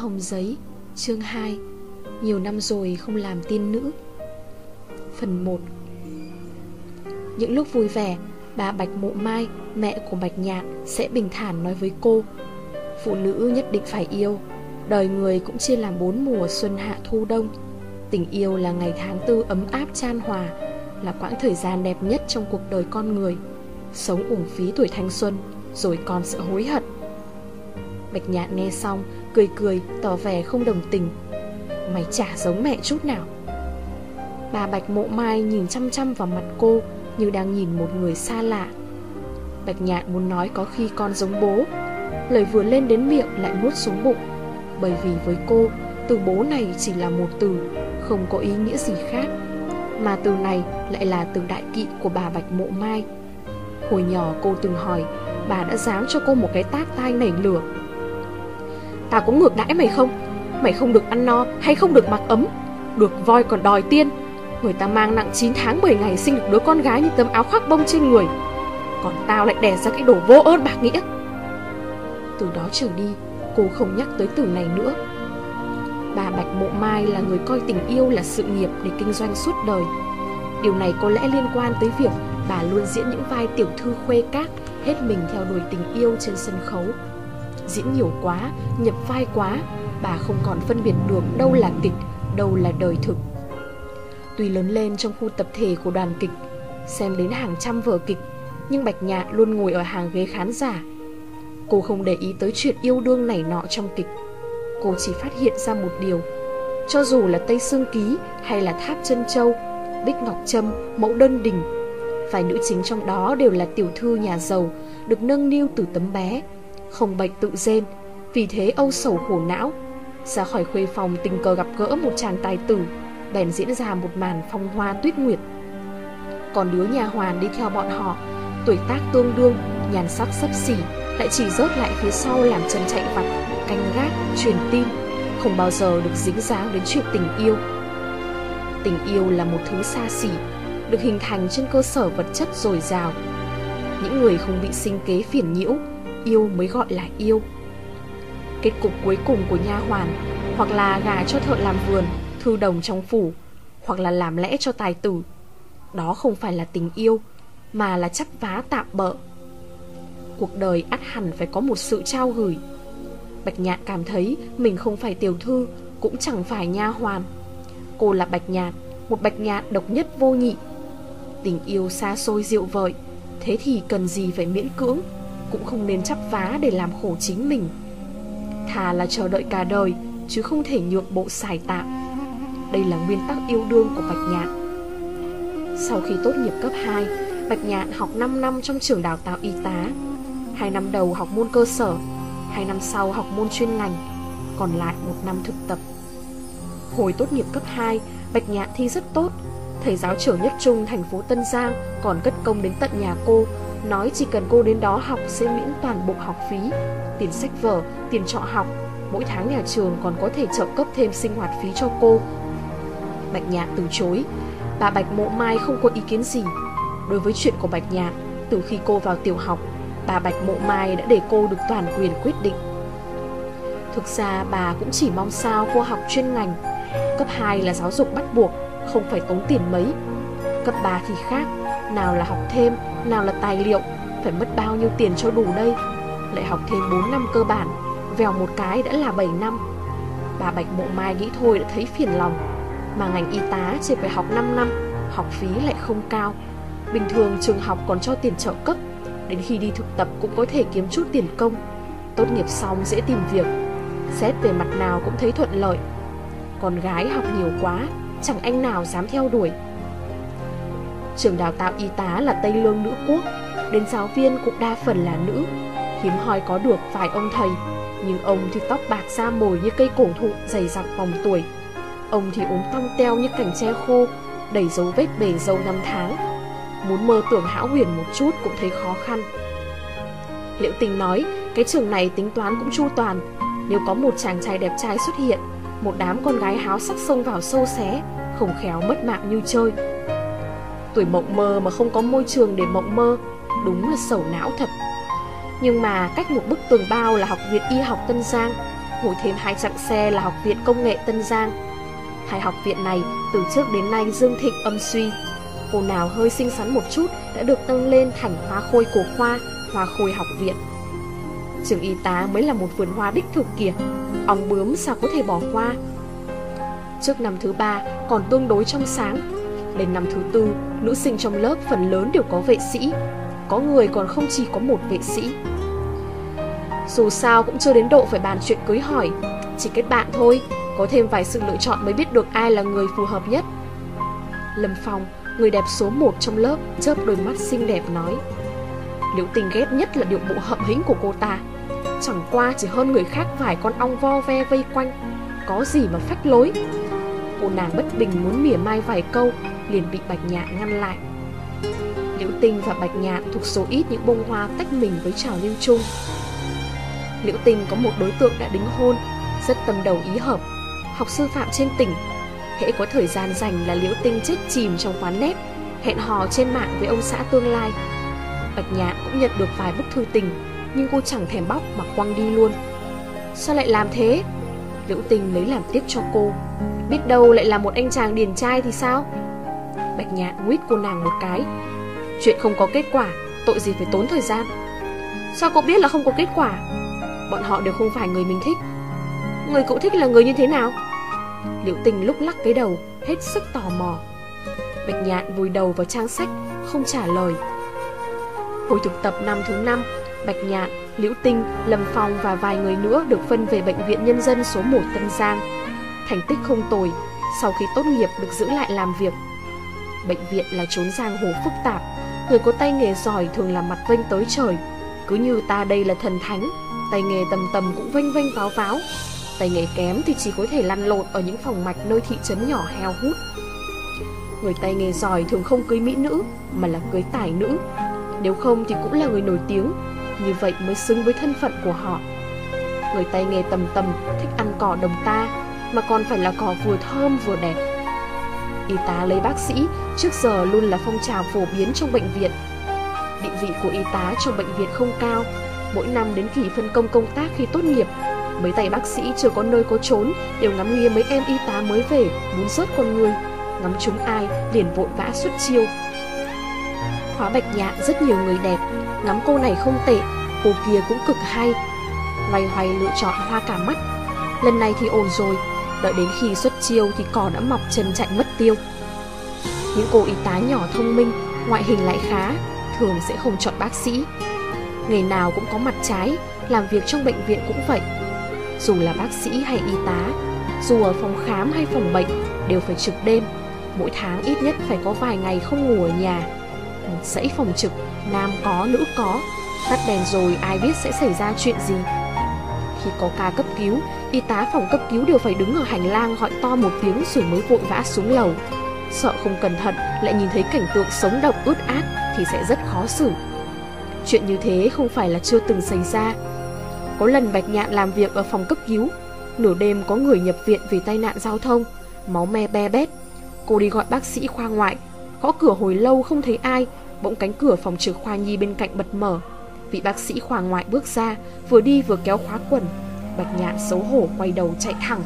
Hồng Giấy, chương 2. Nhiều năm rồi không làm tiên nữ. Phần 1. Những lúc vui vẻ, bà Bạch Mộ Mai, mẹ của Bạch Nhạn, sẽ bình thản nói với cô: phụ nữ nhất định phải yêu. Đời người cũng chia làm 4 mùa xuân hạ thu đông. Tình yêu là ngày tháng tư ấm áp chan hòa, là quãng thời gian đẹp nhất trong cuộc đời con người. Sống uổng phí tuổi thanh xuân, rồi còn sẽ hối hận. Bạch Nhạn nghe xong, cười cười, tỏ vẻ không đồng tình. Mày chả giống mẹ chút nào. Bà Bạch Mộ Mai nhìn chăm chăm vào mặt cô như đang nhìn một người xa lạ. Bạch Nhạn muốn nói có khi con giống bố, lời vừa lên đến miệng lại nuốt xuống bụng. Bởi vì với cô, từ bố này chỉ là một từ, không có ý nghĩa gì khác. Mà từ này lại là từ đại kỵ của bà Bạch Mộ Mai. Hồi nhỏ cô từng hỏi, bà đã giáng cho cô một cái tát tai nảy lửa. Ta có ngược đãi mày không? Mày không được ăn no hay không được mặc ấm? Được voi còn đòi tiên. Người ta mang nặng 9 tháng 10 ngày sinh được đứa con gái như tấm áo khoác bông trên người, còn tao lại đẻ ra cái đồ vô ơn bạc nghĩa. Từ đó trở đi, cô không nhắc tới từ này nữa. Bà Bạch Mộ Mai là người coi tình yêu là sự nghiệp để kinh doanh suốt đời. Điều này có lẽ liên quan tới việc bà luôn diễn những vai tiểu thư khuê các, hết mình theo đuổi tình yêu trên sân khấu. Diễn nhiều quá, nhập vai quá, bà không còn phân biệt được đâu là kịch, đâu là đời thực. Tuy lớn lên trong khu tập thể của đoàn kịch, xem đến hàng trăm vở kịch, nhưng Bạch Nhạn luôn ngồi ở hàng ghế khán giả. Cô không để ý tới chuyện yêu đương này nọ trong kịch. Cô chỉ phát hiện ra một điều: cho dù là Tây Sương Ký hay là Tháp Chân Châu, Bích Ngọc Trâm, Mẫu Đơn Đình, vài nữ chính trong đó đều là tiểu thư nhà giàu, được nâng niu từ tấm bé, không bệnh tự rên, vì thế âu sầu khổ não. Ra khỏi khuê phòng tình cờ gặp gỡ một chàng tài tử, bèn diễn ra một màn phong hoa tuyết nguyệt. Còn đứa nhà hoàn đi theo bọn họ, tuổi tác tương đương, nhan sắc xấp xỉ, lại chỉ rớt lại phía sau làm chân chạy vặt, canh gác, truyền tin, không bao giờ được dính dáng đến chuyện tình yêu. Tình yêu là một thứ xa xỉ, được hình thành trên cơ sở vật chất dồi dào. Những người không bị sinh kế phiền nhiễu, yêu mới gọi là yêu. Kết cục cuối cùng của nha hoàn, hoặc là gả cho thợ làm vườn, thư đồng trong phủ, hoặc là làm lẽ cho tài tử. Đó không phải là tình yêu, mà là chắp vá tạm bợ. Cuộc đời ắt hẳn phải có một sự trao gửi. Bạch Nhạn cảm thấy mình không phải tiểu thư, cũng chẳng phải nha hoàn. Cô là Bạch Nhạn, một Bạch Nhạn độc nhất vô nhị. Tình yêu xa xôi diệu vợi, thế thì cần gì phải miễn cưỡng, cũng không nên chắp vá để làm khổ chính mình. Thà là chờ đợi cả đời, chứ không thể nhượng bộ xài tạm. Đây là nguyên tắc yêu đương của Bạch Nhạn. Sau khi tốt nghiệp cấp 2, Bạch Nhạn học 5 năm trong trường đào tạo y tá. 2 năm đầu học môn cơ sở, 2 năm sau học môn chuyên ngành, còn lại 1 năm thực tập. Hồi tốt nghiệp cấp 2, Bạch Nhạn thi rất tốt. Thầy giáo trưởng nhất trung thành phố Tân Giang còn cất công đến tận nhà cô, nói chỉ cần cô đến đó học sẽ miễn toàn bộ học phí, tiền sách vở, tiền trọ học. Mỗi tháng nhà trường còn có thể trợ cấp thêm sinh hoạt phí cho cô. Bạch Nhạn từ chối. Bà Bạch Mộ Mai không có ý kiến gì. Đối với chuyện của Bạch Nhạn, từ khi cô vào tiểu học, bà Bạch Mộ Mai đã để cô được toàn quyền quyết định. Thực ra bà cũng chỉ mong sao cô học chuyên ngành. Cấp 2 là giáo dục bắt buộc, không phải tốn tiền mấy. Cấp 3 thì khác, nào là học thêm, nào là tài liệu, phải mất bao nhiêu tiền cho đủ đây. Lại học thêm 4 năm cơ bản, vèo một cái đã là 7 năm. Bà Bạch Mộ Mai nghĩ thôi đã thấy phiền lòng. Mà ngành y tá chỉ phải học 5 năm, học phí lại không cao. Bình thường trường học còn cho tiền trợ cấp, đến khi đi thực tập cũng có thể kiếm chút tiền công. Tốt nghiệp xong dễ tìm việc, xét về mặt nào cũng thấy thuận lợi. Con gái học nhiều quá, chẳng anh nào dám theo đuổi. Trường đào tạo y tá là Tây Lương nữ quốc, đến giáo viên cũng đa phần là nữ. Hiếm hoi có được vài ông thầy, nhưng ông thì tóc bạc da mồi như cây cổ thụ dày dặn vòng tuổi. Ông thì ốm tong teo như cành tre khô, đầy dấu vết bể dâu 5 tháng. Muốn mơ tưởng hão huyền một chút cũng thấy khó khăn. Liễu Tình nói cái trường này tính toán cũng chu toàn. Nếu có một chàng trai đẹp trai xuất hiện, một đám con gái háo sắc xông vào sâu xé, không khéo mất mạng như chơi. Tuổi mộng mơ mà không có môi trường để mộng mơ, đúng là sầu não thật. Nhưng mà cách một bức tường bao là Học viện Y học Tân Giang, ngồi thêm 2 chặng xe là Học viện Công nghệ Tân Giang. Hai học viện này từ trước đến nay dương thịnh âm suy. Cô nào hơi xinh xắn một chút đã được nâng lên thành hoa khôi của khoa, hoa khôi học viện. Trường y tá mới là một vườn hoa đích thực kìa, ong bướm sao có thể bỏ qua. Trước năm thứ 3 còn tương đối trong sáng, đến năm thứ 4 nữ sinh trong lớp phần lớn đều có vệ sĩ, có người còn không chỉ có một vệ sĩ. Dù sao cũng chưa đến độ phải bàn chuyện cưới hỏi, chỉ kết bạn thôi, có thêm vài sự lựa chọn mới biết được ai là người phù hợp nhất. Lâm Phong, người đẹp số 1 trong lớp, chớp đôi mắt xinh đẹp nói. Liễu Tình ghét nhất là điệu bộ hậm hĩnh của cô ta, chẳng qua chỉ hơn người khác vài con ong vo ve vây quanh, có gì mà phách lối. Cô nàng bất bình muốn mỉa mai vài câu, liền bị Bạch Nhạn ngăn lại. Liễu Tình và Bạch Nhạn thuộc số ít những bông hoa tách mình với trào lưu chung. Liễu Tình có một đối tượng đã đính hôn, rất tâm đầu ý hợp, học sư phạm trên tỉnh. Hễ có thời gian rảnh là Liễu Tình chết chìm trong quán nét, hẹn hò trên mạng với ông xã tương lai. Bạch Nhạn cũng nhận được vài bức thư tình, nhưng cô chẳng thèm bóc mà quăng đi luôn. Sao lại làm thế? Liễu Tình lấy làm tiếc cho cô. Biết đâu lại là một anh chàng điển trai thì sao? Bạch Nhạn nguyết cô nàng một cái. Chuyện không có kết quả, tội gì phải tốn thời gian. Sao cậu biết là không có kết quả? Bọn họ đều không phải người mình thích. Người cậu thích là người như thế nào? Liễu Tình lúc lắc cái đầu, hết sức tò mò. Bạch Nhạn vùi đầu vào trang sách, không trả lời. Hồi thực tập năm thứ 5, Bạch Nhạn, Liễu Tình, Lâm Phong và vài người nữa được phân về Bệnh viện Nhân dân số 1 Tân Giang. Thành tích không tồi, sau khi tốt nghiệp được giữ lại làm việc. Bệnh viện là chốn giang hồ phức tạp, người có tay nghề giỏi thường làm mặt vênh tới trời. Cứ như ta đây là thần thánh, tay nghề tầm tầm cũng vênh vênh váo váo. Tay nghề kém thì chỉ có thể lăn lộn ở những phòng mạch nơi thị trấn nhỏ heo hút. Người tay nghề giỏi thường không cưới mỹ nữ, mà là cưới tài nữ. Nếu không thì cũng là người nổi tiếng, như vậy mới xứng với thân phận của họ. Người tay nghề tầm tầm thích ăn cỏ đồng ta, mà còn phải là cỏ vừa thơm vừa đẹp. Y tá lấy bác sĩ trước giờ luôn là phong trào phổ biến trong bệnh viện. Địa vị của y tá trong bệnh viện không cao. Mỗi năm đến kỳ phân công công tác khi tốt nghiệp, mấy tay bác sĩ chưa có nơi có trốn đều ngắm nghía mấy em y tá mới về, muốn rớt con người. Ngắm chúng ai liền vội vã xuất chiêu. Khóa Bạch Nhạn rất nhiều người đẹp, ngắm cô này không tệ, cô kia cũng cực hay. Loay hoay lựa chọn hoa cả mắt. Lần này thì ổn rồi, đợi đến khi xuất chiêu thì cỏ đã mọc chân chạy mất tiêu. Những cô y tá nhỏ thông minh, ngoại hình lại khá, thường sẽ không chọn bác sĩ. Nghề nào cũng có mặt trái, làm việc trong bệnh viện cũng vậy. Dù là bác sĩ hay y tá, dù ở phòng khám hay phòng bệnh, đều phải trực đêm. Mỗi tháng ít nhất phải có vài ngày không ngủ ở nhà. Một dãy phòng trực, nam có, nữ có. Tắt đèn rồi ai biết sẽ xảy ra chuyện gì. Khi có ca cấp cứu, y tá phòng cấp cứu đều phải đứng ở hành lang gọi to một tiếng rồi mới vội vã xuống lầu. Sợ không cẩn thận lại nhìn thấy cảnh tượng sống động ướt át thì sẽ rất khó xử. Chuyện như thế không phải là chưa từng xảy ra. Có lần Bạch Nhạn làm việc ở phòng cấp cứu, nửa đêm có người nhập viện vì tai nạn giao thông, máu me be bét. Cô đi gọi bác sĩ khoa ngoại, gõ cửa hồi lâu không thấy ai, bỗng cánh cửa phòng trực khoa nhi bên cạnh bật mở. Vị bác sĩ khoa ngoại bước ra, vừa đi vừa kéo khóa quần. Bạch Nhạn xấu hổ quay đầu chạy thẳng.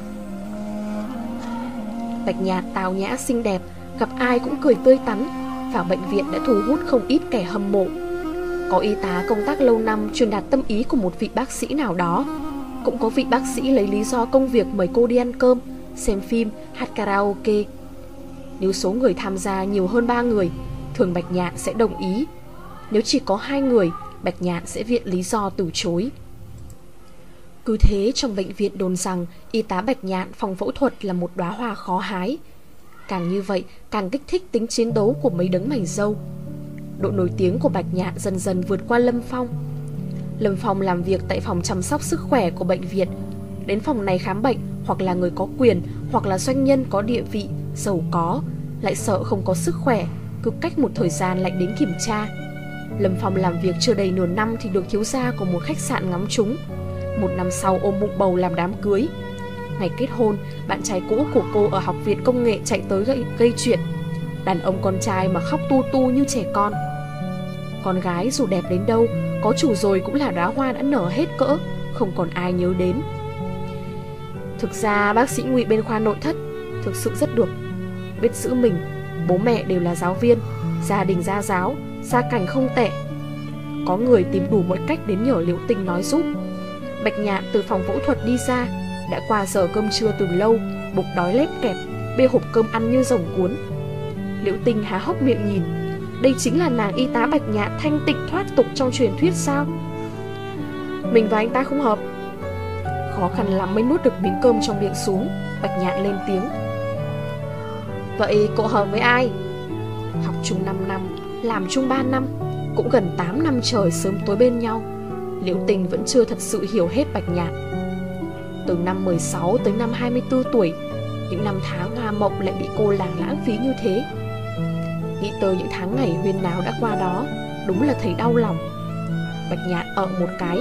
Bạch Nhạn tao nhã xinh đẹp, gặp ai cũng cười tươi tắn, vào bệnh viện đã thu hút không ít kẻ hâm mộ. Có y tá công tác lâu năm truyền đạt tâm ý của một vị bác sĩ nào đó. Cũng có vị bác sĩ lấy lý do công việc mời cô đi ăn cơm, xem phim, hát karaoke. Nếu số người tham gia nhiều hơn 3 người, thường Bạch Nhạn sẽ đồng ý. Nếu chỉ có 2 người, Bạch Nhạn sẽ viện lý do từ chối. Cứ thế trong bệnh viện đồn rằng y tá Bạch Nhạn phòng phẫu thuật là một đóa hoa khó hái. Càng như vậy càng kích thích tính chiến đấu của mấy đấng mày râu. Độ nổi tiếng của Bạch Nhạn dần dần vượt qua Lâm Phong. Lâm Phong làm việc tại phòng chăm sóc sức khỏe của bệnh viện. Đến phòng này khám bệnh hoặc là người có quyền, hoặc là doanh nhân có địa vị, giàu có, lại sợ không có sức khỏe, cứ cách một thời gian lại đến kiểm tra. Lâm Phong làm việc chưa đầy nửa năm thì được thiếu gia của một khách sạn ngắm trúng. 1 năm sau ôm bụng bầu làm đám cưới. Ngày kết hôn, bạn trai cũ của cô ở học viện công nghệ chạy tới gây chuyện. Đàn ông con trai mà khóc tu tu như trẻ con. Con gái dù đẹp đến đâu, có chủ rồi cũng là đóa hoa đã nở hết cỡ, không còn ai nhớ đến. Thực ra bác sĩ Ngụy bên khoa nội thất thực sự rất được, biết giữ mình. Bố mẹ đều là giáo viên, gia đình gia giáo, gia cảnh không tệ. Có người tìm đủ mọi cách đến nhờ Liễu Tình nói giúp. Bạch Nhạn từ phòng phẫu thuật đi ra, đã qua giờ cơm trưa từ lâu, bụng đói lép kẹp, bê hộp cơm ăn như rồng cuốn. Liễu Tình há hốc miệng nhìn. Đây chính là nàng y tá Bạch Nhạn thanh tịnh thoát tục trong truyền thuyết sao? Mình và anh ta không hợp. Khó khăn lắm mới nuốt được miếng cơm trong miệng xuống. Bạch Nhạn lên tiếng. Vậy cậu hợp với ai? Học chung 5 năm, làm chung 3 năm, cũng gần 8 năm trời sớm tối bên nhau. Liễu Tình vẫn chưa thật sự hiểu hết Bạch Nhạn. Từ năm 16 tới năm 24 tuổi, những năm tháng hoa mộng lại bị cô làng lãng phí như thế. Nghĩ tới những tháng ngày huyên náo đã qua đó, đúng là thấy đau lòng. Bạch Nhạn ở một cái.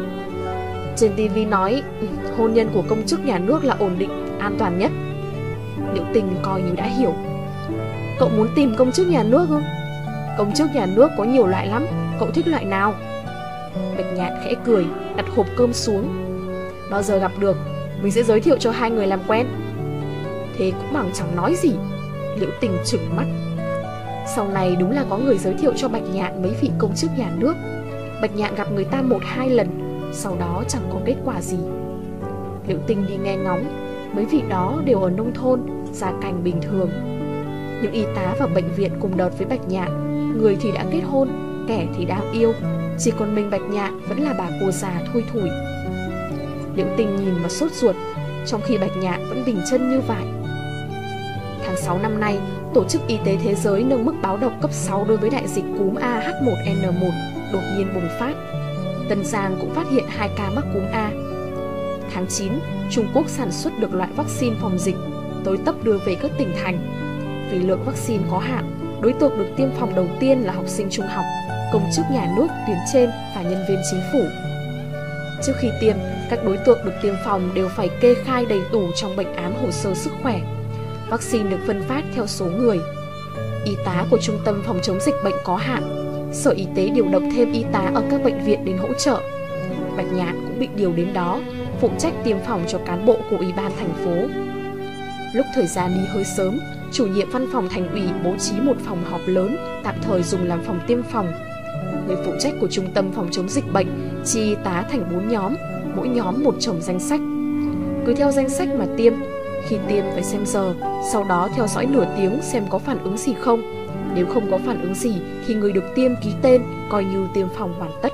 Trên TV nói hôn nhân của công chức nhà nước là ổn định, an toàn nhất. Liễu Tình coi như đã hiểu. Cậu muốn tìm công chức nhà nước không? Công chức nhà nước có nhiều loại lắm, cậu thích loại nào? Bạch Nhạn khẽ cười, đặt hộp cơm xuống. Bao giờ gặp được, mình sẽ giới thiệu cho hai người làm quen. Thế cũng bằng chẳng nói gì. Liễu Tình trừng mắt. Sau này đúng là có người giới thiệu cho Bạch Nhạn mấy vị công chức nhà nước. Bạch Nhạn gặp người ta 1-2 lần, sau đó chẳng có kết quả gì. Liễu Tình đi nghe ngóng, mấy vị đó đều ở nông thôn, gia cảnh bình thường. Những y tá vào bệnh viện cùng đợt với Bạch Nhạn, người thì đã kết hôn, kẻ thì đang yêu, chỉ còn mình Bạch Nhạn vẫn là bà cô già thui thủi. Liễu Tình nhìn mà sốt ruột, trong khi Bạch Nhạn vẫn bình chân như vải. Tháng 6 năm nay, Tổ chức Y tế Thế giới nâng mức báo động cấp 6 đối với đại dịch cúm AH1N1 đột nhiên bùng phát. Tân Giang cũng phát hiện 2 ca mắc cúm A. Tháng 9, Trung Quốc sản xuất được loại vaccine phòng dịch, tới tấp đưa về các tỉnh thành. Vì lượng vaccine có hạn, đối tượng được tiêm phòng đầu tiên là học sinh trung học, công chức nhà nước tuyến trên và nhân viên chính phủ. Trước khi tiêm, các đối tượng được tiêm phòng đều phải kê khai đầy đủ trong bệnh án hồ sơ sức khỏe. Vaccine được phân phát theo số người. Y tá của Trung tâm phòng chống dịch bệnh có hạn, Sở Y tế điều động thêm y tá ở các bệnh viện đến hỗ trợ. Bạch Nhạn cũng bị điều đến đó, phụ trách tiêm phòng cho cán bộ của Ủy ban thành phố. Lúc thời gian đi hơi sớm, chủ nhiệm văn phòng thành ủy bố trí một phòng họp lớn, tạm thời dùng làm phòng tiêm phòng. Người phụ trách của Trung tâm phòng chống dịch bệnh chia y tá thành 4 nhóm, mỗi nhóm một chồng danh sách. Cứ theo danh sách mà tiêm. Khi tiêm phải xem giờ, sau đó theo dõi nửa tiếng xem có phản ứng gì không. Nếu không có phản ứng gì thì người được tiêm ký tên, coi như tiêm phòng hoàn tất.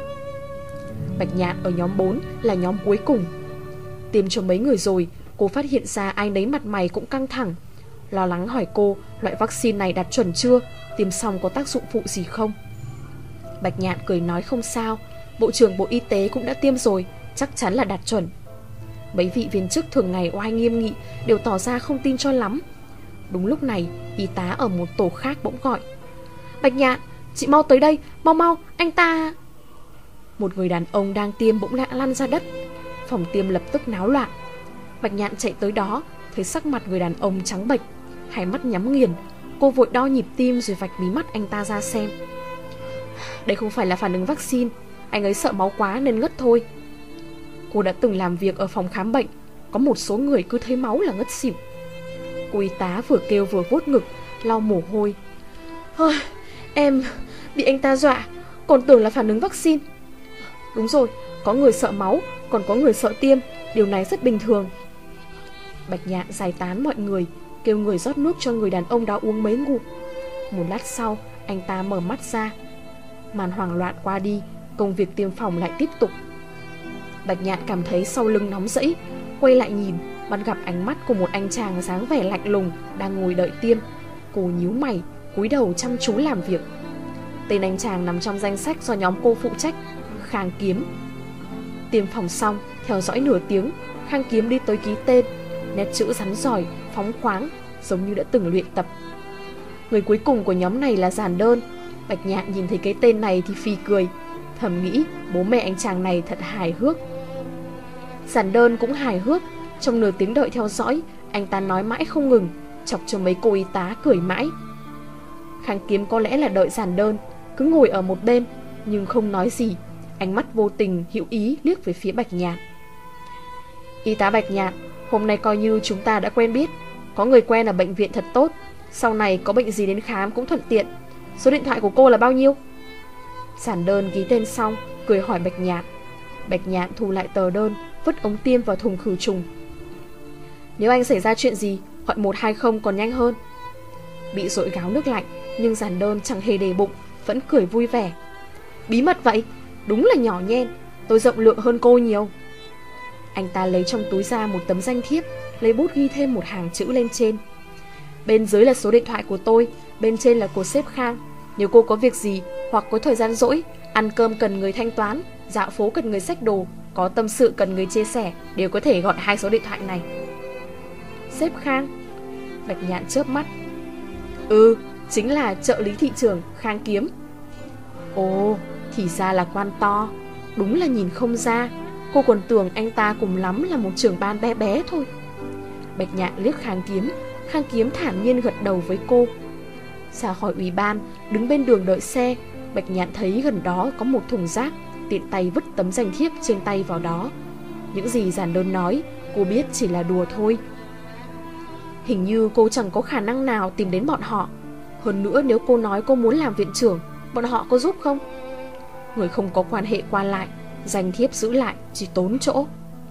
Bạch Nhạn ở nhóm 4 là nhóm cuối cùng. Tiêm cho mấy người rồi, cô phát hiện ra ai nấy mặt mày cũng căng thẳng. Lo lắng hỏi cô loại vaccine này đạt chuẩn chưa, tiêm xong có tác dụng phụ gì không. Bạch Nhạn cười nói không sao, Bộ trưởng Bộ Y tế cũng đã tiêm rồi, chắc chắn là đạt chuẩn. Mấy vị viên chức thường ngày oai nghiêm nghị đều tỏ ra không tin cho lắm. Đúng lúc này, y tá ở một tổ khác bỗng gọi. Bạch Nhạn, chị mau tới đây, mau mau, anh ta... Một người đàn ông đang tiêm bỗng ngã lăn ra đất. Phòng tiêm lập tức náo loạn. Bạch Nhạn chạy tới đó, thấy sắc mặt người đàn ông trắng bệch, hai mắt nhắm nghiền. Cô vội đo nhịp tim rồi vạch mí mắt anh ta ra xem. Đây không phải là phản ứng vaccine, anh ấy sợ máu quá nên ngất thôi. Cô đã từng làm việc ở phòng khám bệnh, có một số người cứ thấy máu là ngất xỉu. Cô y tá vừa kêu vừa vuốt ngực, lau mồ hôi. Em bị anh ta dọa, còn tưởng là phản ứng vaccine. Đúng rồi, có người sợ máu, còn có người sợ tiêm, điều này rất bình thường. Bạch Nhạn giải tán mọi người, kêu người rót nước cho người đàn ông đó uống mấy ngụm. Một lát sau, anh ta mở mắt ra. Màn hoảng loạn qua đi, công việc tiêm phòng lại tiếp tục. Bạch Nhạn cảm thấy sau lưng nóng rẫy, quay lại nhìn, bắt gặp ánh mắt của một anh chàng dáng vẻ lạnh lùng đang ngồi đợi tiêm. Cô nhíu mày, cúi đầu chăm chú làm việc. Tên anh chàng nằm trong danh sách do nhóm cô phụ trách, Khang Kiếm. Tiêm phòng xong, theo dõi nửa tiếng, Khang Kiếm đi tới ký tên, nét chữ rắn rỏi, phóng khoáng, giống như đã từng luyện tập. Người cuối cùng của nhóm này là Giản Đơn. Bạch Nhạn nhìn thấy cái tên này thì phì cười, thầm nghĩ bố mẹ anh chàng này thật hài hước. Giản Đơn cũng hài hước. Trong nửa tiếng đợi theo dõi, anh ta nói mãi không ngừng, chọc cho mấy cô y tá cười mãi. Khang Kiếm có lẽ là đợi Giản Đơn, cứ ngồi ở một bên nhưng không nói gì, ánh mắt vô tình hữu ý liếc về phía Bạch Nhạn. Y tá Bạch Nhạn, Hôm nay coi như chúng ta đã quen biết. Có người quen ở bệnh viện thật tốt. Sau này có bệnh gì đến khám cũng thuận tiện. Số điện thoại của cô là bao nhiêu? Giản đơn ghi tên xong, cười hỏi Bạch Nhạn. Bạch Nhạn thu lại tờ đơn, vứt ống tiêm vào thùng khử trùng. Nếu anh xảy ra chuyện gì, gọi 120 còn nhanh hơn. Bị dội gáo nước lạnh, nhưng Giản đơn chẳng hề để bụng, vẫn cười vui vẻ. Bí mật vậy? Đúng là nhỏ nhen. Tôi rộng lượng hơn cô nhiều. Anh ta lấy trong túi ra một tấm danh thiếp, lấy bút ghi thêm một hàng chữ lên trên. Bên dưới là số điện thoại của tôi, bên trên là của sếp Khang. Nếu cô có việc gì hoặc có thời gian rỗi, ăn cơm cần người thanh toán, dạo phố cần người xách đồ, có tâm sự cần người chia sẻ, đều có thể gọi 2 số điện thoại này. Sếp Khang? Bạch Nhạn chớp mắt. Chính là trợ lý thị trưởng Khang Kiếm. Ồ, thì ra là quan to. Đúng là nhìn không ra. Cô còn tưởng anh ta cùng lắm là một trưởng ban bé bé thôi. Bạch Nhạn liếc Khang Kiếm. Khang Kiếm thản nhiên gật đầu với cô. Ra khỏi ủy ban, đứng bên đường đợi xe, Bạch Nhạn thấy gần đó có một thùng rác, tiện tay vứt tấm danh thiếp trên tay vào đó. Những gì Giản đơn nói, cô biết chỉ là đùa thôi. Hình như cô chẳng có khả năng nào tìm đến bọn họ. Hơn nữa nếu cô nói cô muốn làm viện trưởng, bọn họ có giúp không? Người không có quan hệ qua lại, danh thiếp giữ lại chỉ tốn chỗ.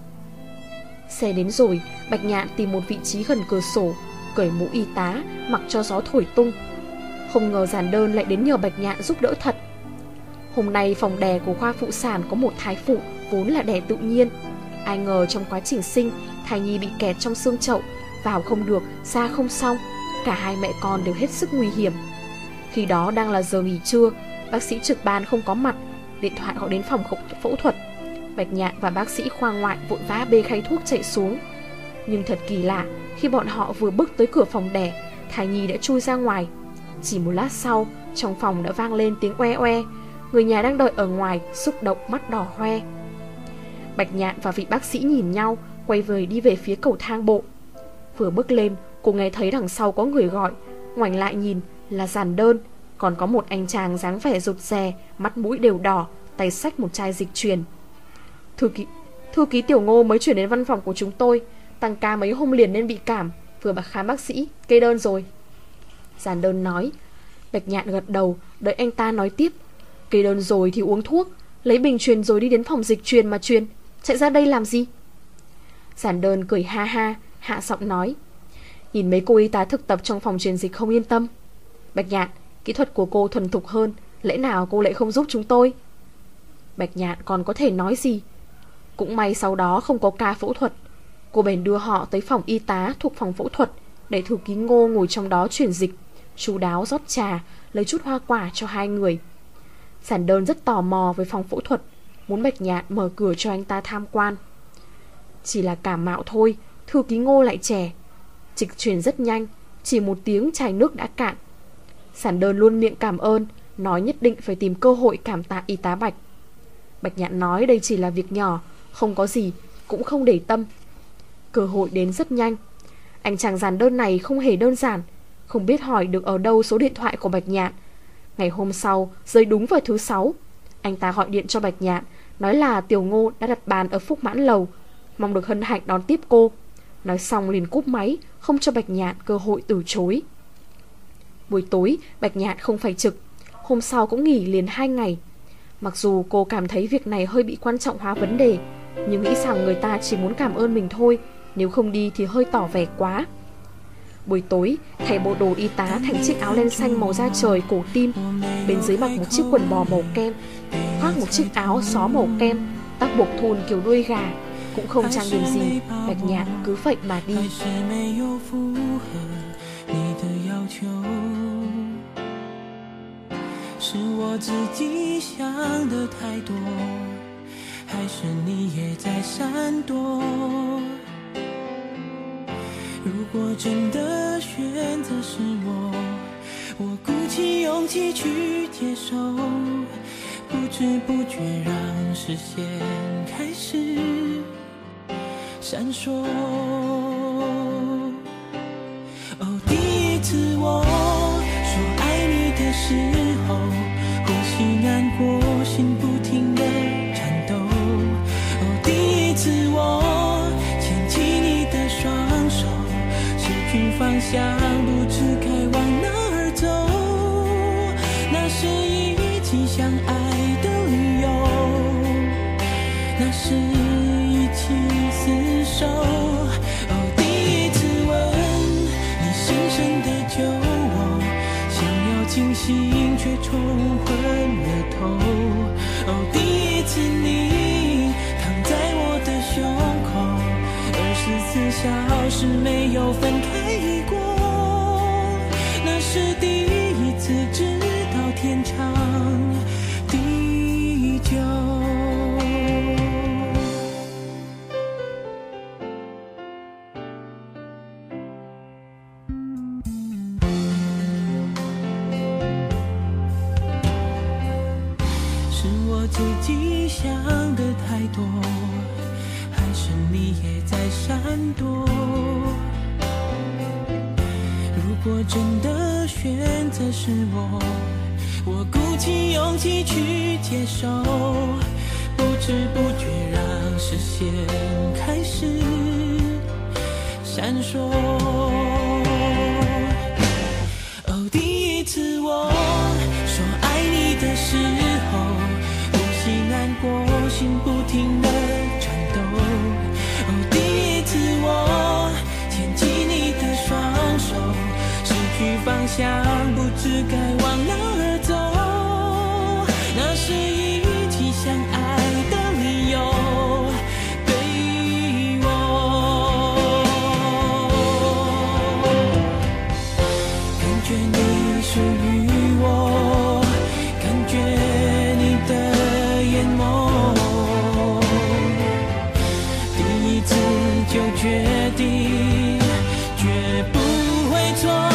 Xe đến rồi, Bạch Nhạn tìm một vị trí gần cửa sổ, cởi mũ y tá, mặc cho gió thổi tung. Không ngờ Giản đơn lại đến nhờ Bạch Nhạn giúp đỡ thật. Hôm nay phòng đẻ của khoa phụ sản có một thai phụ vốn là đẻ tự nhiên. Ai ngờ trong quá trình sinh, thai nhi bị kẹt trong xương chậu, vào không được, ra không xong. Cả hai mẹ con đều hết sức nguy hiểm. Khi đó đang là giờ nghỉ trưa, bác sĩ trực ban không có mặt, điện thoại gọi đến phòng phẫu thuật. Bạch Nhạn và bác sĩ khoa ngoại vội vã bê khay thuốc chạy xuống. Nhưng thật kỳ lạ, khi bọn họ vừa bước tới cửa phòng đẻ, thai nhi đã chui ra ngoài. Chỉ một lát sau, trong phòng đã vang lên tiếng oe oe. Người nhà đang đợi ở ngoài, xúc động mắt đỏ hoe. Bạch Nhạn và vị bác sĩ nhìn nhau, quay về đi về phía cầu thang bộ. Vừa bước lên, cô nghe thấy đằng sau có người gọi. Ngoảnh lại nhìn là Giản đơn. Còn có một anh chàng dáng vẻ rụt rè, mắt mũi đều đỏ, tay xách một chai dịch truyền. Thư ký Tiểu Ngô mới chuyển đến văn phòng của chúng tôi, tăng ca mấy hôm liền nên bị cảm, vừa khám bác sĩ, kê đơn rồi. Giản đơn nói. Bạch Nhạn gật đầu, đợi anh ta nói tiếp. Kê đơn rồi thì uống thuốc, lấy bình truyền rồi đi đến phòng dịch truyền mà truyền, chạy ra đây làm gì? Giản đơn cười ha ha, hạ giọng nói. Nhìn mấy cô y tá thực tập trong phòng truyền dịch không yên tâm. Bạch Nhạn, kỹ thuật của cô thuần thục hơn, lẽ nào cô lại không giúp chúng tôi? Bạch Nhạn còn có thể nói gì? Cũng may sau đó không có ca phẫu thuật. Cô bèn đưa họ tới phòng y tá thuộc phòng phẫu thuật, để thư ký Ngô ngồi trong đó truyền dịch, chu đáo rót trà, lấy chút hoa quả cho hai người. Giản đơn rất tò mò với phòng phẫu thuật, muốn Bạch Nhạn mở cửa cho anh ta tham quan. Chỉ là cảm mạo thôi, thư ký Ngô lại trẻ. Dịch truyền rất nhanh, chỉ một tiếng chai nước đã cạn. Giản đơn luôn miệng cảm ơn, nói nhất định phải tìm cơ hội cảm tạ y tá Bạch. Bạch Nhạn nói đây chỉ là việc nhỏ, không có gì, cũng không để tâm. Cơ hội đến rất nhanh. Anh chàng giản đơn này không hề đơn giản, không biết hỏi được ở đâu số điện thoại của Bạch Nhạn. Ngày hôm sau, rơi đúng vào thứ 6, anh ta gọi điện cho Bạch Nhạn, nói là Tiểu Ngô đã đặt bàn ở Phúc Mãn Lầu, mong được hân hạnh đón tiếp cô. Nói xong liền cúp máy, không cho Bạch Nhạn cơ hội từ chối. Buổi tối, Bạch Nhạn không phải trực, hôm sau cũng nghỉ liền 2 ngày. Mặc dù cô cảm thấy việc này hơi bị quan trọng hóa vấn đề, nhưng nghĩ rằng người ta chỉ muốn cảm ơn mình thôi, nếu không đi thì hơi tỏ vẻ quá. Buổi tối, thay bộ đồ y tá thành chiếc áo len xanh màu da trời cổ tim, bên dưới mặc một chiếc quần bò màu kem, khoác một chiếc áo xó màu kem, tóc buộc thun kiểu đuôi gà, cũng không trang điểm gì. Bạch Nhạn cứ vậy mà đi. 闪烁。哦，第一次我说爱你的时候，呼吸难过，心不停地颤抖。哦，第一次我牵起你的手。 方向，不知该往哪儿走。那是一起相爱的理由，那是一起厮守。哦，第一次吻你深深的酒窝，想要清醒却冲昏了头。哦，第一次你躺在我的胸口，24小时没有分开过。那是第一次知道天长地久。是我自己想的太多，还是你也在闪躲？如果真的选择是我鼓起勇气去接受，不知不觉让视线开始闪烁。哦，第一次我说爱你的时候，呼吸难过，心不停地颤抖。哦，第一次我牵起你的双手，失去方向，不知该往哪儿走。那是一起相爱的理由，对我感觉你属于我，感觉你的眼眸，第一次就决定绝不会错。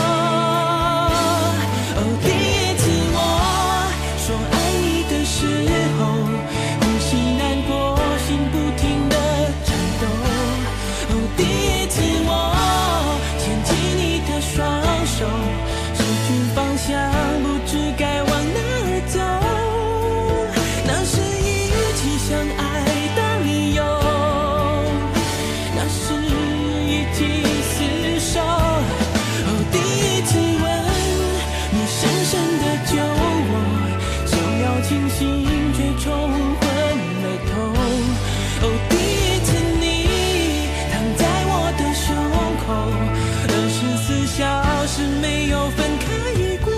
失去方向，不知该往哪儿走。那是一起相爱的理由，那是一起厮守。哦，第一次吻你深深的酒窝，想要清醒却冲昏了头。哦，第一次你躺在我的胸口，24小时没有分开过。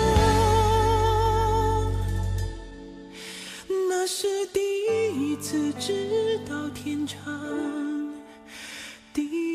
那是第一次知道天长地